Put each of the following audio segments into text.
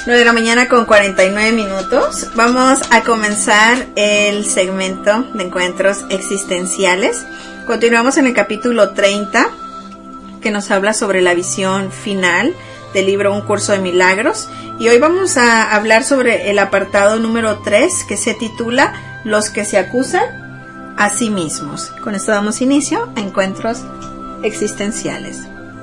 9 de la mañana con 49 minutos. Vamos a comenzar el segmento de encuentros existenciales. Continuamos en el capítulo 30, que nos habla sobre la visión final del libro Un Curso de Milagros. Y hoy vamos a hablar sobre el apartado número 3, que se titula Los que se acusan a sí mismos. Con esto damos inicio a encuentros existenciales.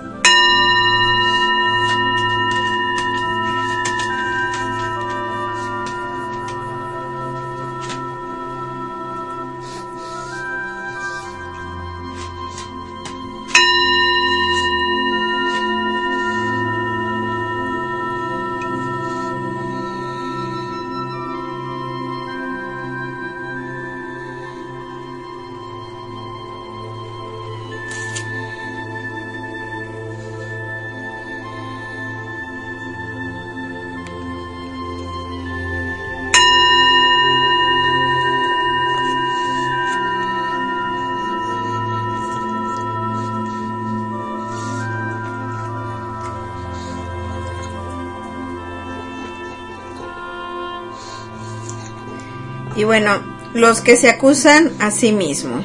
Y bueno, los que se acusan a sí mismos.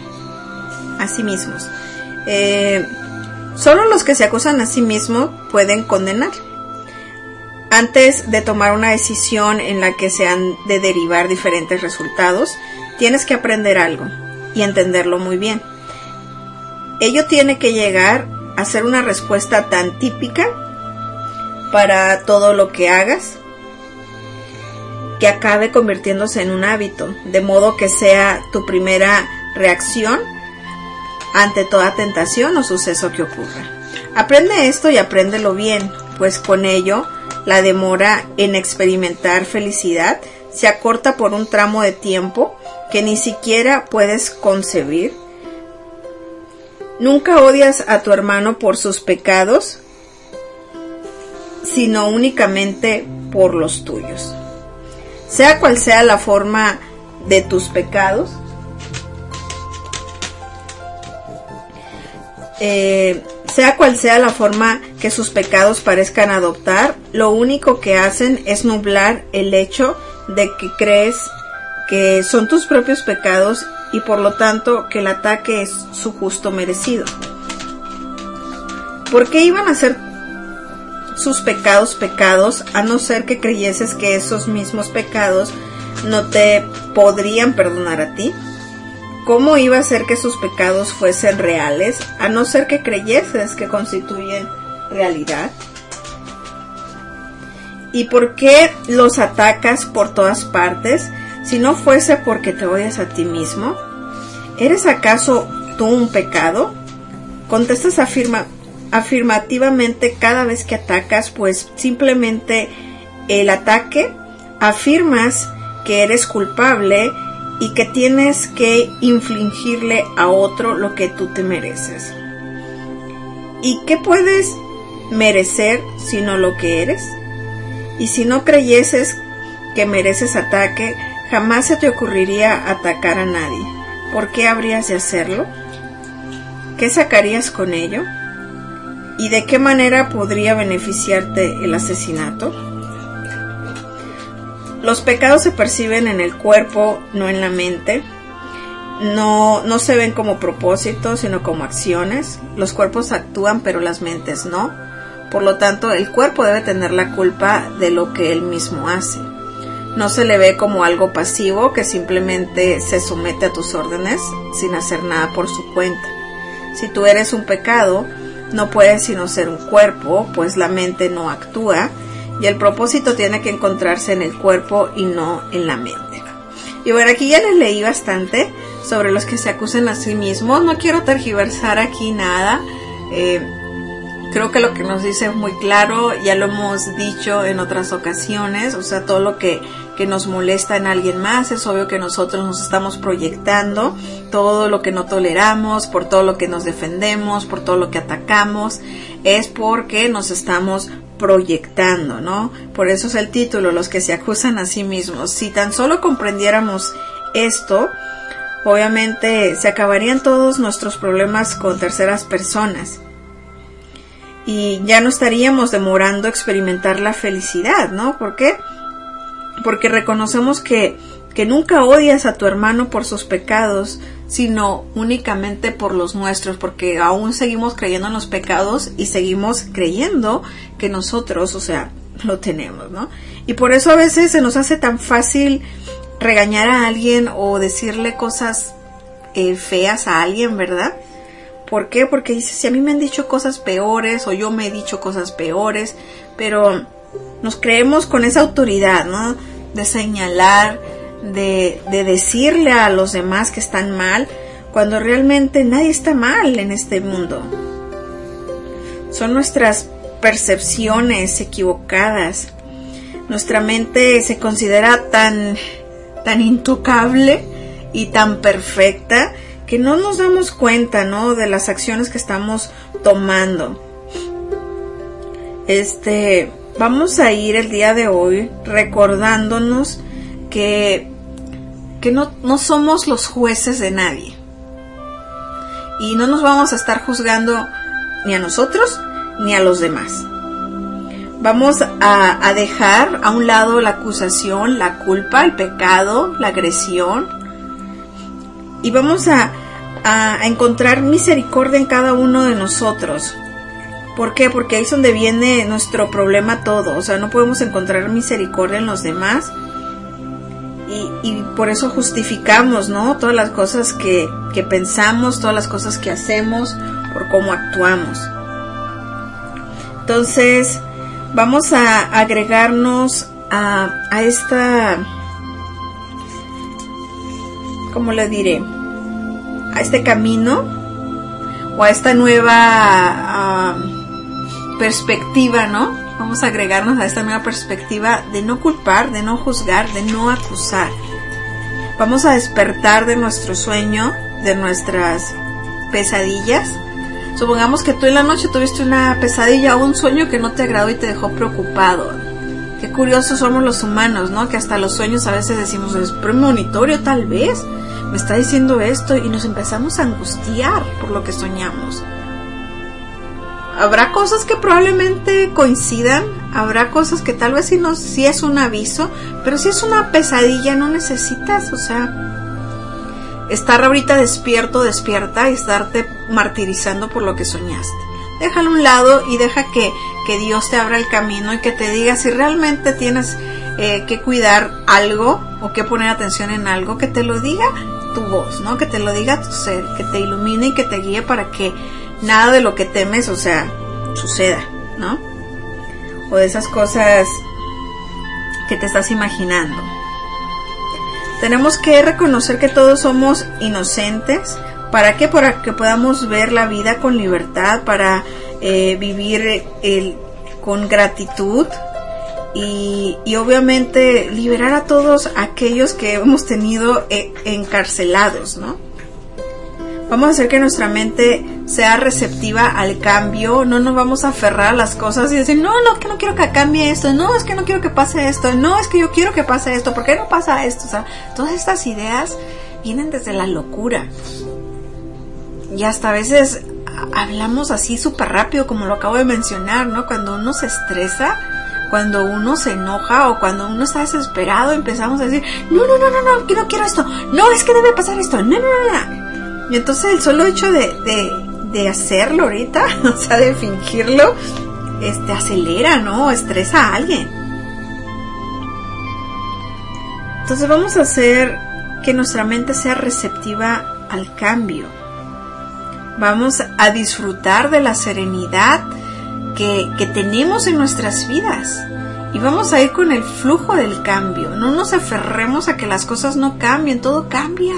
Solo los que se acusan a sí mismos pueden condenar. Antes de tomar una decisión en la que se han de derivar diferentes resultados, tienes que aprender algo y entenderlo muy bien. Ello tiene que llegar a ser una respuesta tan típica para todo lo que hagas, que acabe convirtiéndose en un hábito, de modo que sea tu primera reacción ante toda tentación o suceso que ocurra. Aprende esto y apréndelo bien, pues con ello la demora en experimentar felicidad se acorta por un tramo de tiempo que ni siquiera puedes concebir. Nunca odias a tu hermano por sus pecados, sino únicamente por los tuyos. Sea cual sea la forma de tus pecados, sea cual sea la forma que sus pecados parezcan adoptar, lo único que hacen es nublar el hecho de que crees que son tus propios pecados y por lo tanto que el ataque es su justo merecido. ¿Por qué iban a ser sus pecados a no ser que creyeses que esos mismos pecados no te podrían perdonar a ti? ¿Cómo iba a ser que sus pecados fuesen reales a no ser que creyeses que constituyen realidad? ¿Y por qué los atacas por todas partes si no fuese porque te odias a ti mismo? ¿Eres acaso tú un pecado? Contestas afirmativamente cada vez que atacas, pues simplemente el ataque afirmas que eres culpable y que tienes que infligirle a otro lo que tú te mereces. ¿Y qué puedes merecer sino lo que eres? Y si no creyeses que mereces ataque, jamás se te ocurriría atacar a nadie. ¿Por qué habrías de hacerlo? ¿Qué sacarías con ello? ¿Y de qué manera podría beneficiarte el asesinato? Los pecados se perciben en el cuerpo, no en la mente. No se ven como propósitos, sino como acciones. Los cuerpos actúan, pero las mentes no. Por lo tanto, el cuerpo debe tener la culpa de lo que él mismo hace. No se le ve como algo pasivo que simplemente se somete a tus órdenes sin hacer nada por su cuenta. Si tú eres un pecado, no puedes sino ser un cuerpo, pues la mente no actúa y el propósito tiene que encontrarse en el cuerpo y no en la mente. Y bueno, aquí ya les leí bastante sobre los que se acusan a sí mismos. No quiero tergiversar aquí nada. Creo que lo que nos dice es muy claro, ya lo hemos dicho en otras ocasiones, o sea, todo lo que nos molesta en alguien más, es obvio que nosotros nos estamos proyectando, todo lo que no toleramos, por todo lo que nos defendemos, por todo lo que atacamos, es porque nos estamos proyectando, ¿no? Por eso es el título, los que se acusan a sí mismos. Si tan solo comprendiéramos esto, obviamente se acabarían todos nuestros problemas con terceras personas. y ya no estaríamos demorando a experimentar la felicidad, ¿no? ¿Por qué? Porque reconocemos que nunca odias a tu hermano por sus pecados, sino únicamente por los nuestros, porque aún seguimos creyendo en los pecados y seguimos creyendo que nosotros, o sea, lo tenemos, ¿no? Y por eso a veces se nos hace tan fácil regañar a alguien o decirle cosas feas a alguien, ¿verdad? ¿Por qué? Porque dices, si a mí me han dicho cosas peores o yo me he dicho cosas peores, pero nos creemos con esa autoridad, ¿no? De señalar, de decirle a los demás que están mal, cuando realmente nadie está mal en este mundo. Son nuestras percepciones equivocadas. Nuestra mente se considera tan intocable y tan perfecta que no nos damos cuenta, ¿no? De las acciones que estamos tomando. Vamos a ir el día de hoy recordándonos que no somos los jueces de nadie. Y no nos vamos a estar juzgando ni a nosotros ni a los demás. Vamos a dejar a un lado la acusación, la culpa, el pecado, la agresión. Y vamos a encontrar misericordia en cada uno de nosotros. ¿Por qué? Porque ahí es donde viene nuestro problema todo. O sea, no podemos encontrar misericordia en los demás. Y por eso justificamos, ¿no? Todas las cosas que pensamos, todas las cosas que hacemos, por cómo actuamos. Entonces, vamos a agregarnos a esta, ¿cómo le diré? A este camino o a esta nueva perspectiva, ¿no? Vamos a agregarnos a esta nueva perspectiva de no culpar, de no juzgar, de no acusar. Vamos a despertar de nuestro sueño, de nuestras pesadillas. Supongamos que tú en la noche tuviste una pesadilla o un sueño que no te agradó y te dejó preocupado. Qué curiosos somos los humanos, ¿no? Que hasta los sueños a veces decimos, es premonitorio tal vez, me está diciendo esto, y nos empezamos a angustiar por lo que soñamos. Habrá cosas que probablemente coincidan, habrá cosas que tal vez sí es un aviso, pero si es una pesadilla no necesitas, o sea, estar ahorita despierta y estarte martirizando por lo que soñaste. Déjalo a un lado y deja que Dios te abra el camino y que te diga si realmente tienes que cuidar algo o que poner atención en algo, que te lo diga tu voz, ¿no? Que te lo diga tu ser, que te ilumine y que te guíe para que nada de lo que temes, o sea, suceda, ¿no? O de esas cosas que te estás imaginando. Tenemos que reconocer que todos somos inocentes. ¿Para qué? Para que podamos ver la vida con libertad, para vivir con gratitud y obviamente liberar a todos aquellos que hemos tenido encarcelados, ¿no? Vamos a hacer que nuestra mente sea receptiva al cambio. No nos vamos a aferrar a las cosas y decir, no, que no quiero que cambie esto, no, es que no quiero que pase esto, no, es que yo quiero que pase esto, ¿por qué no pasa esto? O sea, todas estas ideas vienen desde la locura. Y hasta a veces hablamos así súper rápido, como lo acabo de mencionar, ¿no? Cuando uno se estresa, cuando uno se enoja o cuando uno está desesperado, empezamos a decir, no, que no quiero esto, no, es que debe pasar esto, no. Y entonces el solo hecho de hacerlo ahorita, o sea, de fingirlo, acelera, ¿no? Estresa a alguien. Entonces vamos a hacer que nuestra mente sea receptiva al cambio. Vamos a disfrutar de la serenidad que tenemos en nuestras vidas. Y vamos a ir con el flujo del cambio. No nos aferremos a que las cosas no cambien, todo cambia.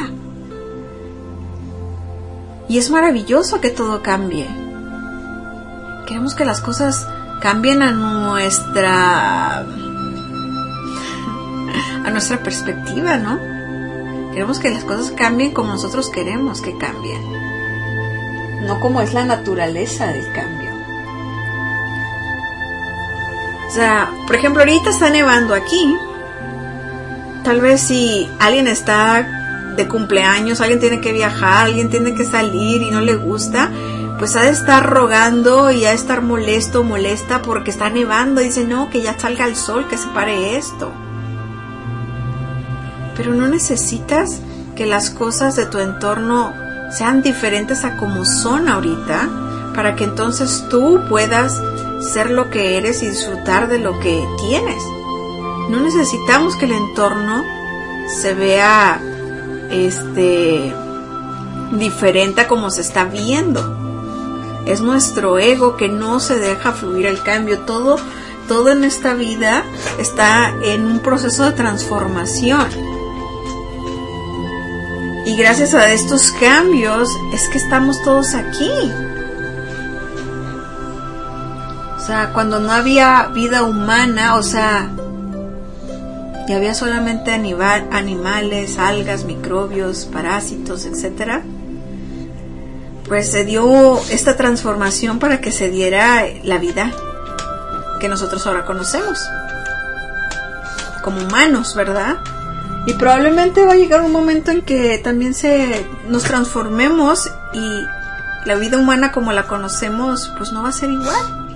Y es maravilloso que todo cambie. Queremos que las cosas cambien a nuestra perspectiva, ¿no? Queremos que las cosas cambien como nosotros queremos que cambien, no como es la naturaleza del cambio. O sea, por ejemplo, ahorita está nevando aquí. Tal vez si alguien está de cumpleaños, alguien tiene que viajar, alguien tiene que salir y no le gusta, pues ha de estar rogando y ha de estar molesto o molesta porque está nevando. Dice, no, que ya salga el sol, que se pare esto. Pero no necesitas que las cosas de tu entorno sean diferentes a como son ahorita, para que entonces tú puedas ser lo que eres y disfrutar de lo que tienes. No necesitamos que el entorno se vea diferente a como se está viendo. Es nuestro ego que no se deja fluir el cambio. Todo en esta vida está en un proceso de transformación. Y gracias a estos cambios es que estamos todos aquí. O sea, cuando no había vida humana, o sea, y había solamente animales, algas, microbios, parásitos, etcétera, pues se dio esta transformación para que se diera la vida que nosotros ahora conocemos como humanos, ¿verdad? Y probablemente va a llegar un momento en que también nos transformemos y la vida humana como la conocemos pues no va a ser igual.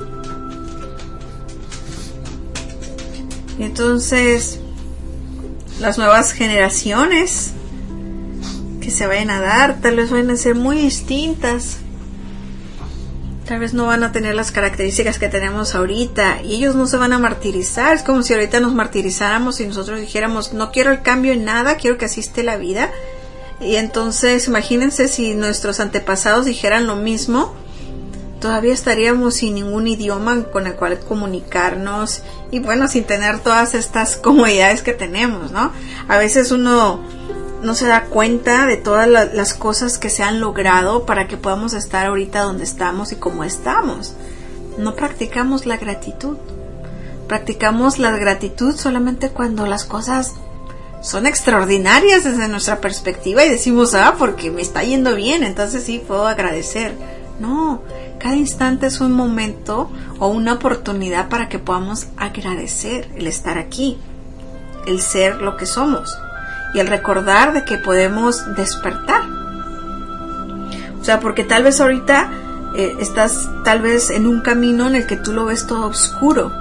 Y entonces las nuevas generaciones que se vayan a dar tal vez van a ser muy distintas. Tal vez no van a tener las características que tenemos ahorita y ellos no se van a martirizar. Es como si ahorita nos martirizáramos y nosotros dijéramos, no quiero el cambio en nada, quiero que así esté la vida. Y entonces imagínense si nuestros antepasados dijeran lo mismo, todavía estaríamos sin ningún idioma con el cual comunicarnos y bueno, sin tener todas estas comodidades que tenemos, ¿no? A veces uno no se da cuenta de todas las cosas que se han logrado para que podamos estar ahorita donde estamos y como estamos. No practicamos la gratitud. Practicamos la gratitud solamente cuando las cosas son extraordinarias desde nuestra perspectiva y decimos, porque me está yendo bien, entonces sí puedo agradecer. No, cada instante es un momento o una oportunidad para que podamos agradecer el estar aquí, el ser lo que somos. Y el recordar de que podemos despertar. O sea, porque tal vez ahorita estás tal vez en un camino en el que tú lo ves todo oscuro.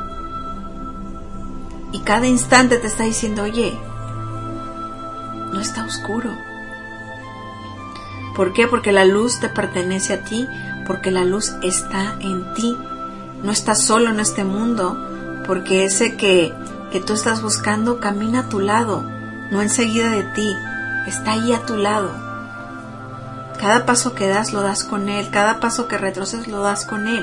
Y cada instante te está diciendo, oye, no está oscuro. ¿Por qué? Porque la luz te pertenece a ti. Porque la luz está en ti. No estás solo en este mundo. Porque ese que tú estás buscando camina a tu lado. No enseguida de ti, está ahí a tu lado. Cada paso que das lo das con él, cada paso que retrocedes lo das con él.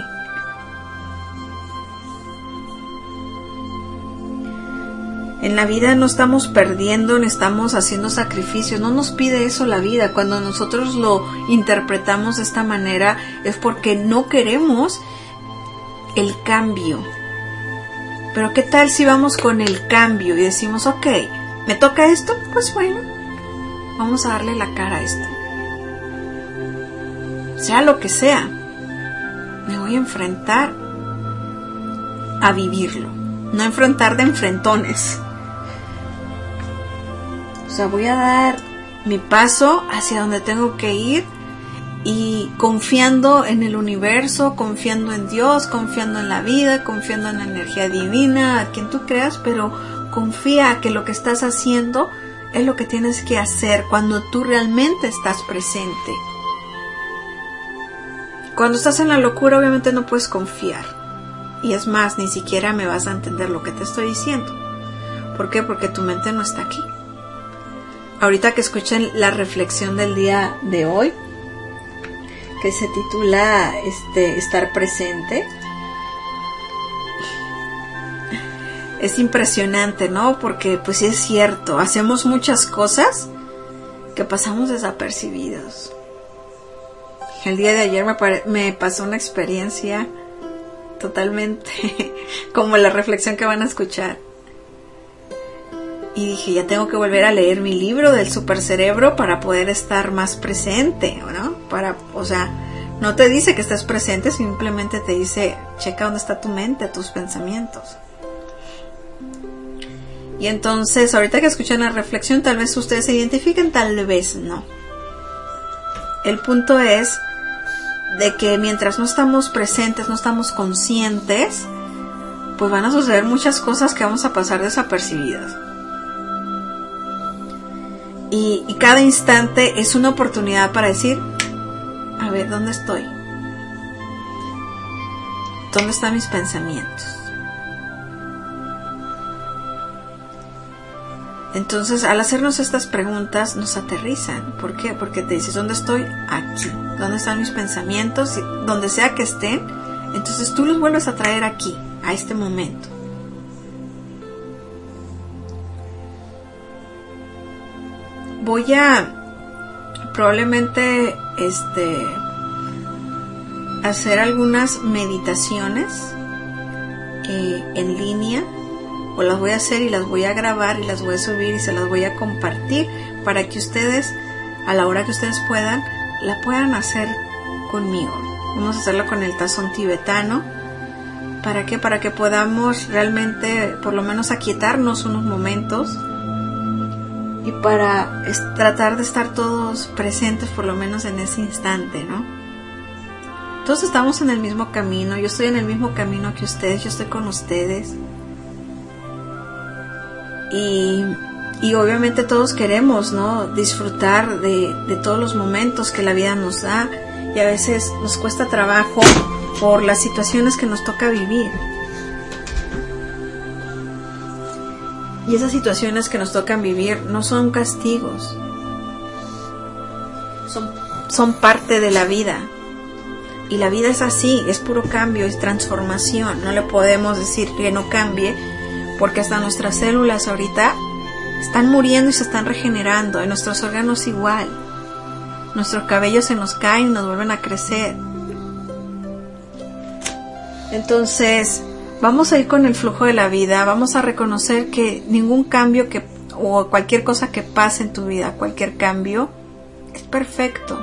En la vida no estamos perdiendo ni estamos haciendo sacrificios, no nos pide eso la vida. Cuando nosotros lo interpretamos de esta manera es porque no queremos el cambio. Pero ¿qué tal si vamos con el cambio y decimos, ok, ¿me toca esto? Pues bueno, vamos a darle la cara a esto. Sea lo que sea, me voy a enfrentar a vivirlo. No enfrentar de enfrentones. O sea, voy a dar mi paso hacia donde tengo que ir y confiando en el universo, confiando en Dios, confiando en la vida, confiando en la energía divina, a quien tú creas, pero confía que lo que estás haciendo es lo que tienes que hacer cuando tú realmente estás presente. Cuando estás en la locura obviamente no puedes confiar. Y es más, ni siquiera me vas a entender lo que te estoy diciendo. ¿Por qué? Porque tu mente no está aquí. Ahorita que escuchen la reflexión del día de hoy, que se titula Estar presente. Es impresionante, ¿no? Porque pues sí es cierto, hacemos muchas cosas que pasamos desapercibidos. El día de ayer me pasó una experiencia totalmente como la reflexión que van a escuchar. Y dije, ya tengo que volver a leer mi libro del supercerebro para poder estar más presente, ¿no? No te dice que estés presente, simplemente te dice, checa dónde está tu mente, tus pensamientos. Y entonces, ahorita que escuchan la reflexión, tal vez ustedes se identifiquen, tal vez no. El punto es de que mientras no estamos presentes, no estamos conscientes, pues van a suceder muchas cosas que vamos a pasar desapercibidas. Y cada instante es una oportunidad para decir, a ver, ¿dónde estoy? ¿Dónde están mis pensamientos? Entonces, al hacernos estas preguntas, nos aterrizan. ¿Por qué? Porque te dices, ¿dónde estoy? Aquí. ¿Dónde están mis pensamientos? Donde sea que estén, entonces tú los vuelves a traer aquí, a este momento. Voy a probablemente hacer algunas meditaciones en línea, o las voy a hacer y las voy a grabar y las voy a subir y se las voy a compartir para que ustedes, a la hora que ustedes puedan, la puedan hacer conmigo. Vamos a hacerlo con el tazón tibetano. ¿Para qué? Para que podamos realmente, por lo menos, aquietarnos unos momentos y para tratar de estar todos presentes, por lo menos en ese instante, ¿no? Todos estamos en el mismo camino. Yo estoy en el mismo camino que ustedes. Yo estoy con ustedes. Y obviamente todos queremos, ¿no?, disfrutar de todos los momentos que la vida nos da, y a veces nos cuesta trabajo por las situaciones que nos toca vivir. Y esas situaciones que nos tocan vivir no son castigos, son parte de la vida. Y la vida es así, es puro cambio, es transformación. No le podemos decir que no cambie, porque hasta nuestras células ahorita están muriendo y se están regenerando, y nuestros órganos igual. Nuestros cabellos se nos caen y nos vuelven a crecer. Entonces, vamos a ir con el flujo de la vida, vamos a reconocer que ningún cambio o cualquier cosa que pase en tu vida, cualquier cambio, es perfecto.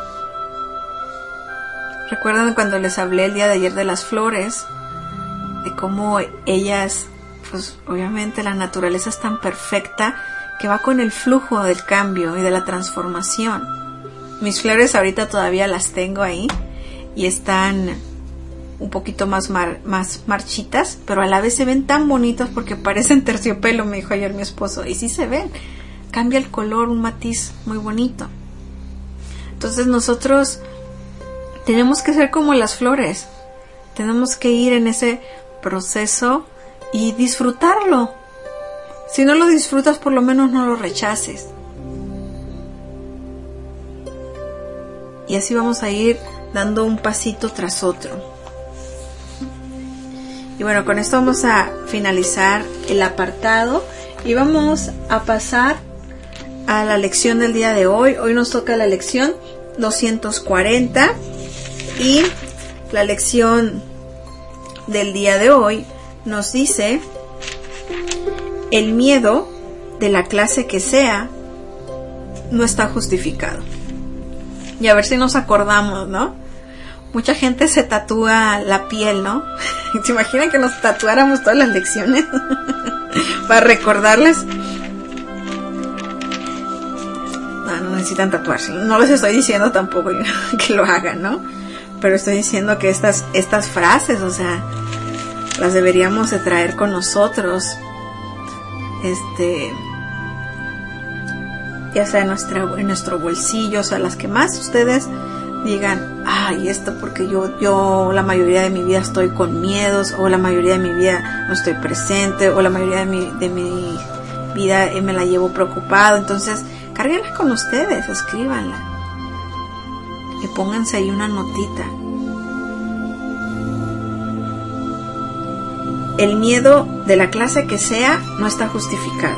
¿Recuerdan cuando les hablé el día de ayer de las flores? De cómo ellas, pues obviamente la naturaleza es tan perfecta que va con el flujo del cambio y de la transformación. Mis flores ahorita todavía las tengo ahí y están un poquito más marchitas, pero a la vez se ven tan bonitas porque parecen terciopelo, me dijo ayer mi esposo, y sí se ven, cambia el color, un matiz muy bonito. Entonces nosotros tenemos que ser como las flores, tenemos que ir en ese proceso y disfrutarlo. Si no lo disfrutas, por lo menos no lo rechaces. Y así vamos a ir dando un pasito tras otro. Y bueno, con esto vamos a finalizar el apartado y vamos a pasar a la lección del día de hoy. Hoy nos toca la lección 240 y la lección del día de hoy nos dice: el miedo, de la clase que sea, no está justificado. Y a ver si nos acordamos, ¿no? Mucha gente se tatúa la piel, ¿no? ¿Se imaginan que nos tatuáramos todas las lecciones para recordarles? No necesitan tatuarse. No les estoy diciendo tampoco que lo hagan, ¿no? Pero estoy diciendo que estas frases, o sea, las deberíamos de traer con nosotros, ya sea en nuestro bolsillo, o sea, las que más ustedes digan, ay, esto porque yo la mayoría de mi vida estoy con miedos, o la mayoría de mi vida no estoy presente, o la mayoría de mi vida me la llevo preocupado. Entonces, cárguenla con ustedes, escríbanla y pónganse ahí una notita. El miedo, de la clase que sea, no está justificado.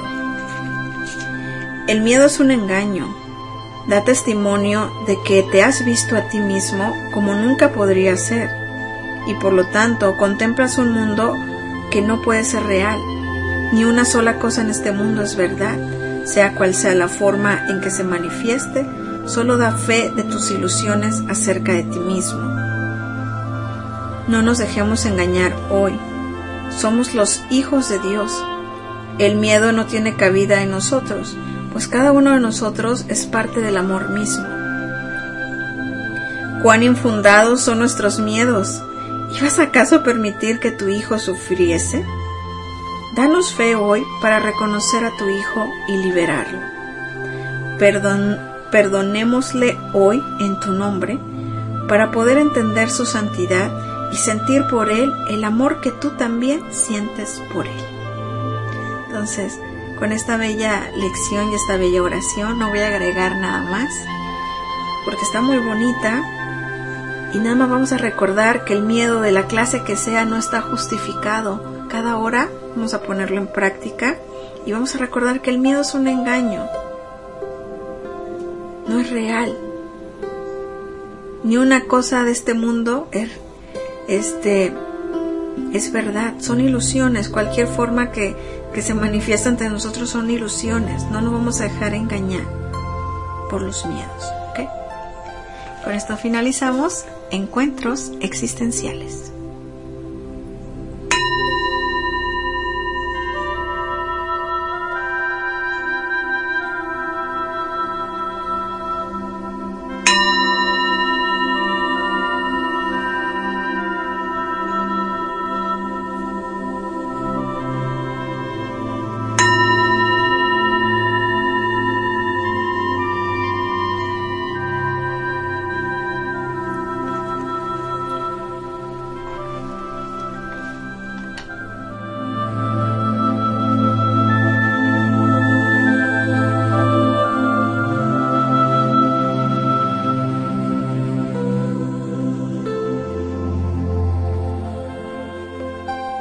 El miedo es un engaño. Da testimonio de que te has visto a ti mismo como nunca podría ser, y por lo tanto contemplas un mundo que no puede ser real. Ni una sola cosa en este mundo es verdad, sea cual sea la forma en que se manifieste. Solo da fe de tus ilusiones acerca de ti mismo. No nos dejemos engañar hoy. Somos los hijos de Dios. El miedo no tiene cabida en nosotros, pues cada uno de nosotros es parte del amor mismo. cuán infundados son nuestros miedos. ¿Ibas acaso a permitir que tu hijo sufriese? Danos fe hoy para reconocer a tu hijo y liberarlo. Perdonémosle hoy en tu nombre para poder entender su santidad y sentir por él el amor que tú también sientes por él. Entonces, con esta bella lección y esta bella oración no voy a agregar nada más porque está muy bonita, y nada más vamos a recordar que el miedo de la clase que sea no está justificado. Cada hora vamos a ponerlo en práctica y vamos a recordar que el miedo es un engaño, no es real. Ni una cosa de este mundo es verdad, son ilusiones. Cualquier forma que se manifiesta ante nosotros son ilusiones. No nos vamos a dejar engañar por los miedos, ¿ok? Con esto finalizamos Encuentros Existenciales.